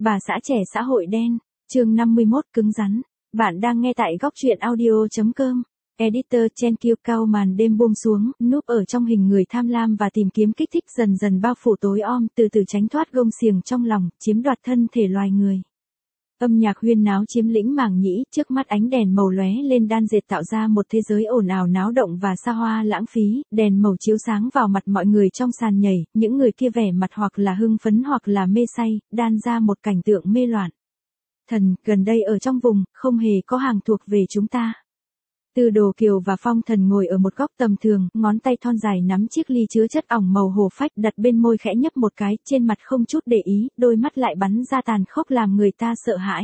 Bà xã trẻ xã hội đen, chương 51 cứng rắn. Bạn đang nghe tại góc truyện audio.com. Editor Chen Kiêu cao màn đêm buông xuống, núp ở trong hình người tham lam và tìm kiếm kích thích dần dần bao phủ tối om, từ từ tránh thoát gông xiềng trong lòng, chiếm đoạt thân thể loài người. Âm nhạc huyên náo chiếm lĩnh màng nhĩ, trước mắt ánh đèn màu lóe lên đan dệt tạo ra một thế giới ồn ào náo động và xa hoa lãng phí, đèn màu chiếu sáng vào mặt mọi người trong sàn nhảy, những người kia vẻ mặt hoặc là hưng phấn hoặc là mê say, đan ra một cảnh tượng mê loạn. Thần, gần đây ở trong vùng, không hề có hàng thuộc về chúng ta. Tư Đồ Kiều và Phong Thần ngồi ở một góc tầm thường, ngón tay thon dài nắm chiếc ly chứa chất ỏng màu hồ phách đặt bên môi khẽ nhấp một cái, trên mặt không chút để ý, đôi mắt lại bắn ra tàn khốc làm người ta sợ hãi.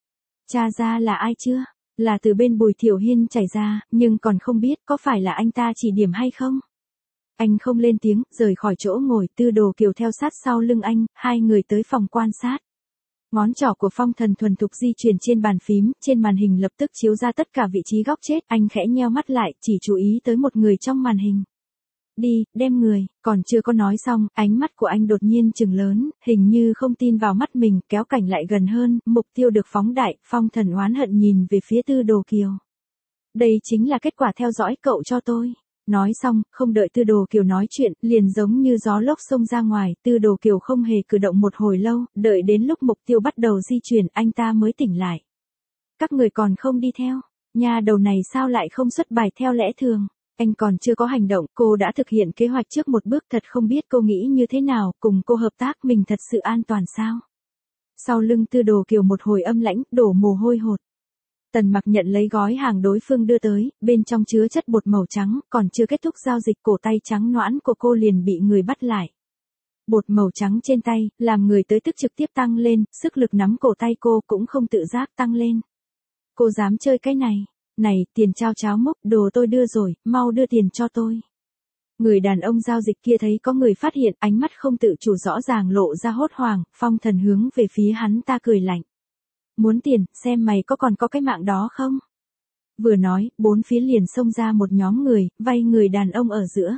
Cha ra là ai chưa? Là từ bên Bùi Thiểu Hiên chảy ra, nhưng còn không biết có phải là anh ta chỉ điểm hay không? Anh không lên tiếng, rời khỏi chỗ ngồi, Tư Đồ Kiều theo sát sau lưng anh, hai người tới phòng quan sát. Ngón trỏ của Phong Thần thuần thục di chuyển trên bàn phím, trên màn hình lập tức chiếu ra tất cả vị trí góc chết, anh khẽ nheo mắt lại, chỉ chú ý tới một người trong màn hình. Đi, đem người, còn chưa có nói xong, ánh mắt của anh đột nhiên trừng lớn, hình như không tin vào mắt mình, kéo cảnh lại gần hơn, mục tiêu được phóng đại, Phong Thần oán hận nhìn về phía Tư Đồ Kiều. Đây chính là kết quả theo dõi cậu cho tôi. Nói xong, không đợi Tư Đồ Kiều nói chuyện, liền giống như gió lốc xông ra ngoài, Tư Đồ Kiều không hề cử động một hồi lâu, đợi đến lúc mục tiêu bắt đầu di chuyển, anh ta mới tỉnh lại. Các người còn không đi theo, nhà đầu này sao lại không xuất bài theo lẽ thường, anh còn chưa có hành động, cô đã thực hiện kế hoạch trước một bước, thật không biết cô nghĩ như thế nào, cùng cô hợp tác mình thật sự an toàn sao. Sau lưng Tư Đồ Kiều một hồi âm lãnh, đổ mồ hôi hột. Tần Mặc nhận lấy gói hàng đối phương đưa tới, bên trong chứa chất bột màu trắng, còn chưa kết thúc giao dịch, cổ tay trắng nõn của cô liền bị người bắt lại. Bột màu trắng trên tay, làm người tới tức trực tiếp tăng lên, sức lực nắm cổ tay cô cũng không tự giác tăng lên. Cô dám chơi cái này? Này, tiền trao cháo mốc, đồ tôi đưa rồi, mau đưa tiền cho tôi. Người đàn ông giao dịch kia thấy có người phát hiện, ánh mắt không tự chủ rõ ràng lộ ra hốt hoảng, Phong Thần hướng về phía hắn ta cười lạnh. Muốn tiền, xem mày còn có cái mạng đó không? Vừa nói, bốn phía liền xông ra một nhóm người, vây người đàn ông ở giữa.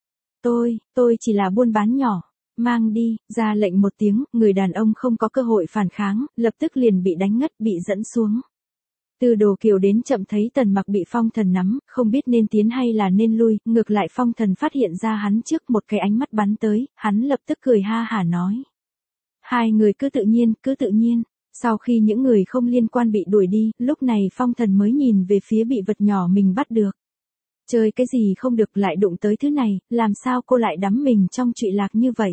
Tôi chỉ là buôn bán nhỏ. Mang đi, ra lệnh một tiếng, người đàn ông không có cơ hội phản kháng, lập tức liền bị đánh ngất, bị dẫn xuống. Tư Đồ Kiều đến chậm thấy Tần Mặc bị Phong Thần nắm, không biết nên tiến hay là nên lui, ngược lại Phong Thần phát hiện ra hắn trước, một cái ánh mắt bắn tới, hắn lập tức cười ha hả nói. Hai người cứ tự nhiên. Sau khi những người không liên quan bị đuổi đi, lúc này Phong Thần mới nhìn về phía bị vật nhỏ mình bắt được. Chơi cái gì không được lại đụng tới thứ này, làm sao cô lại đắm mình trong trụy lạc như vậy?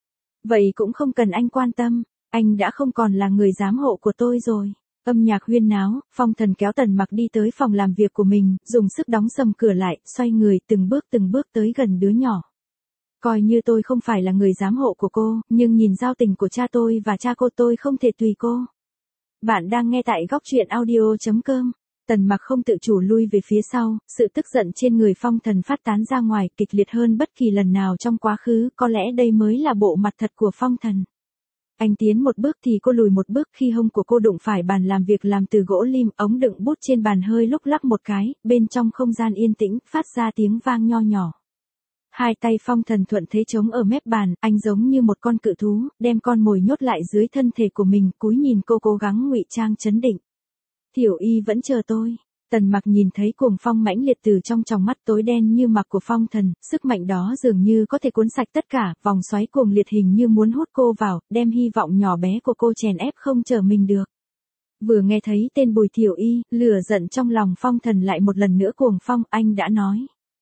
Vậy cũng không cần anh quan tâm, anh đã không còn là người giám hộ của tôi rồi. Âm nhạc huyên náo, Phong Thần kéo Tần Mặc đi tới phòng làm việc của mình, dùng sức đóng sầm cửa lại, xoay người từng bước tới gần đứa nhỏ. Coi như tôi không phải là người giám hộ của cô, nhưng nhìn giao tình của cha tôi và cha cô tôi không thể tùy cô. Bạn đang nghe tại góc truyện audio.com. Tần Mặc không tự chủ lui về phía sau, sự tức giận trên người Phong Thần phát tán ra ngoài, kịch liệt hơn bất kỳ lần nào trong quá khứ, có lẽ đây mới là bộ mặt thật của Phong Thần. Anh tiến một bước thì cô lùi một bước, khi hông của cô đụng phải bàn làm việc làm từ gỗ lim, ống đựng bút trên bàn hơi lúc lắc một cái, bên trong không gian yên tĩnh, phát ra tiếng vang nho nhỏ. Hai tay Phong Thần thuận thế chống ở mép bàn, anh giống như một con cự thú, đem con mồi nhốt lại dưới thân thể của mình, cúi nhìn cô cố gắng ngụy trang trấn định. Tiểu Y vẫn chờ tôi. Tần Mặc nhìn thấy cuồng phong mãnh liệt từ trong tròng mắt tối đen như mặc của Phong Thần, sức mạnh đó dường như có thể cuốn sạch tất cả, vòng xoáy cuồng liệt hình như muốn hút cô vào, đem hy vọng nhỏ bé của cô chèn ép không trở mình được. Vừa nghe thấy tên Bùi Thiểu Y, lửa giận trong lòng Phong Thần lại một lần nữa cuồng phong, anh đã nói.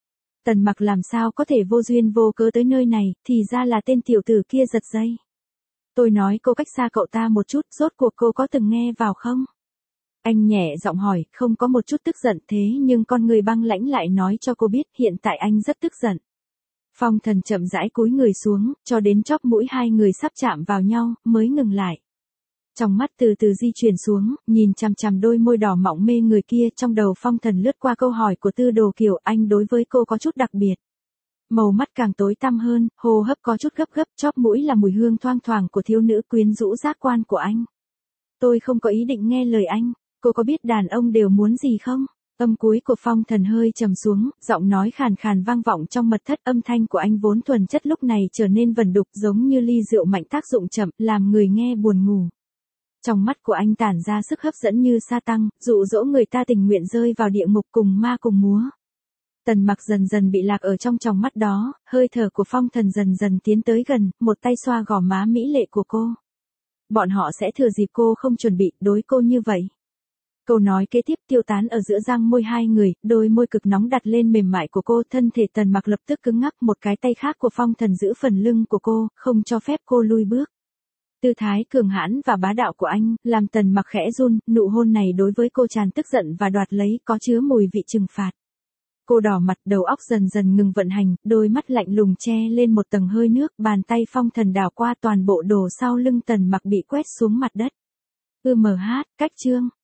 Tần Mặc làm sao có thể vô duyên vô cớ tới nơi này, thì ra là tên tiểu tử kia giật dây. Tôi nói cô cách xa cậu ta một chút, rốt cuộc cô có từng nghe vào không? Anh nhẹ giọng hỏi, không có một chút tức giận, thế nhưng con người băng lãnh lại nói cho cô biết hiện tại anh rất tức giận. Phong Thần chậm rãi cúi người xuống, cho đến chóp mũi hai người sắp chạm vào nhau, mới ngừng lại. Trong mắt từ từ di chuyển xuống, nhìn chằm chằm đôi môi đỏ mọng mê người kia, trong đầu Phong Thần lướt qua câu hỏi của Tư Đồ Kiều, anh đối với cô có chút đặc biệt. Màu mắt càng tối tăm hơn, hô hấp có chút gấp, chóp mũi là mùi hương thoang thoảng của thiếu nữ quyến rũ giác quan của anh. Tôi không có ý định nghe lời anh, cô có biết đàn ông đều muốn gì không? Âm cuối của Phong Thần hơi trầm xuống, giọng nói khàn khàn vang vọng trong mật thất, âm thanh của anh vốn thuần chất lúc này trở nên vần đục giống như ly rượu mạnh tác dụng chậm, làm người nghe buồn ngủ. Trong mắt của anh tản ra sức hấp dẫn như sa tăng, dụ dỗ người ta tình nguyện rơi vào địa ngục cùng ma cùng múa. Tần Mặc dần dần bị lạc ở trong tròng mắt đó, hơi thở của Phong Thần dần dần tiến tới gần, một tay xoa gò má mỹ lệ của cô. Bọn họ sẽ thừa dịp cô không chuẩn bị, đối cô như vậy. Câu nói kế tiếp tiêu tán ở giữa răng môi hai người, đôi môi cực nóng đặt lên mềm mại của cô, thân thể Tần Mặc lập tức cứng ngắc, một cái tay khác của Phong Thần giữ phần lưng của cô, không cho phép cô lui bước. Tư thái cường hãn và bá đạo của anh, làm Tần Mặc khẽ run, nụ hôn này đối với cô tràn tức giận và đoạt lấy, có chứa mùi vị trừng phạt. Cô đỏ mặt, đầu óc dần dần ngừng vận hành, đôi mắt lạnh lùng che lên một tầng hơi nước, bàn tay Phong Thần đảo qua toàn bộ đồ sau lưng Tần Mặc bị quét xuống mặt đất. Cách chương